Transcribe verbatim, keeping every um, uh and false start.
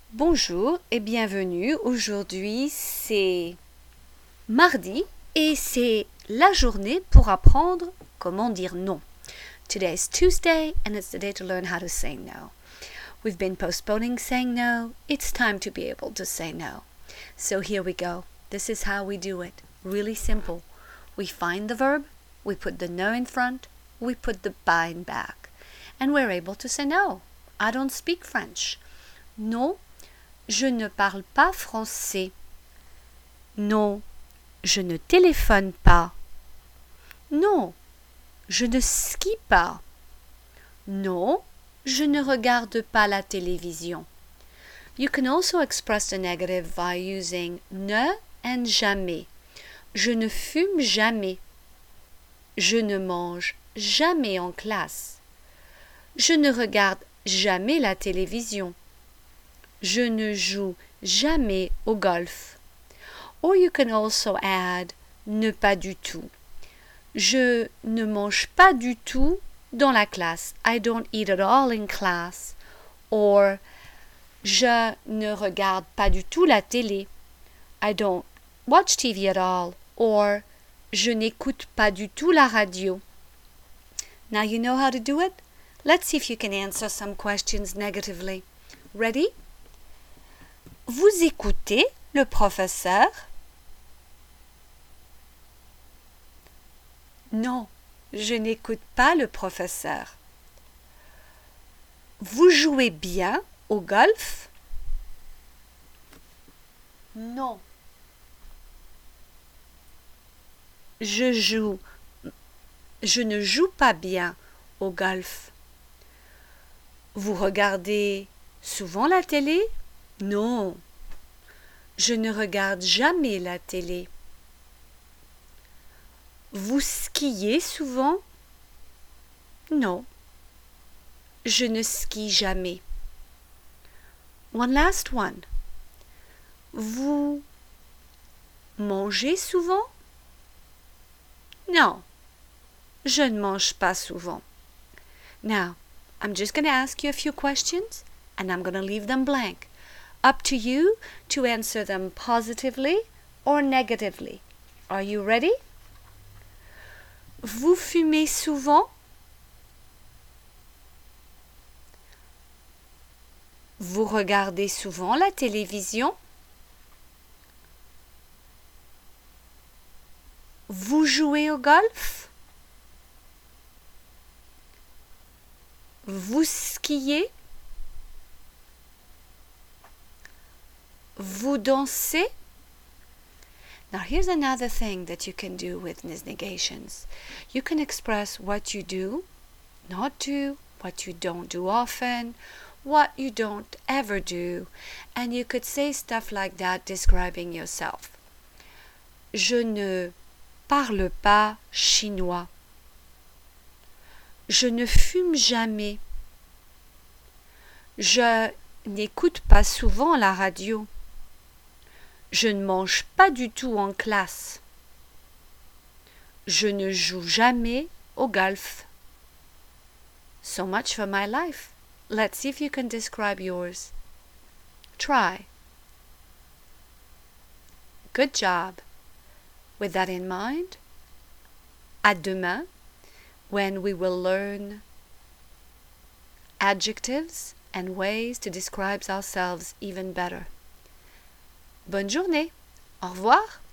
Bonjour et bienvenue. Aujourd'hui, c'est mardi et c'est la journée pour apprendre comment dire non. Today is Tuesday and it's the day to learn how to say no. We've been postponing saying no. It's time to be able to say no. So here we go. This is how we do it. Really simple. We find the verb, we put the no in front, we put the pas in back, and we're able to say no. I don't speak French. Non, je ne parle pas français. Non, je ne téléphone pas. Non, je ne skie pas. Non, je ne regarde pas la télévision. You can also express the negative by using ne and jamais. Je ne fume jamais. Je ne mange jamais en classe. Je ne regarde jamais la télévision. Je ne joue jamais au golf. Or you can also add ne pas du tout. Je ne mange pas du tout dans la classe. I don't eat at all in class. Or je ne regarde pas du tout la télé. I don't watch T V at all. Or je n'écoute pas du tout la radio. Now you know how to do it? Let's see if you can answer some questions negatively. Ready? Vous écoutez le professeur? Non, je n'écoute pas le professeur. Vous jouez bien au golf? Non. Je joue. Je ne joue pas bien au golf. Vous regardez souvent la télé? Non. Je ne regarde jamais la télé. Vous skiez souvent? Non. Je ne skie jamais. One last one. Vous mangez souvent? Non. Je ne mange pas souvent. Now, I'm just going to ask you a few questions and I'm going to leave them blank. Up to you to answer them positively or negatively. Are you ready? Vous fumez souvent? Vous regardez souvent la télévision? Vous jouez au golf? Vous skiez? Vous dansez? Now here's another thing that you can do with these negations. You can express what you do, not do, what you don't do often, what you don't ever do, and you could say stuff like that describing yourself. Je ne parle pas chinois. Je ne fume jamais. Je n'écoute pas souvent la radio. Je ne mange pas du tout en classe. Je ne joue jamais au golf. So much for my life. Let's see if you can describe yours. Try. Good job. With that in mind, à demain, when we will learn adjectives and ways to describe ourselves even better. Bonne journée. Au revoir.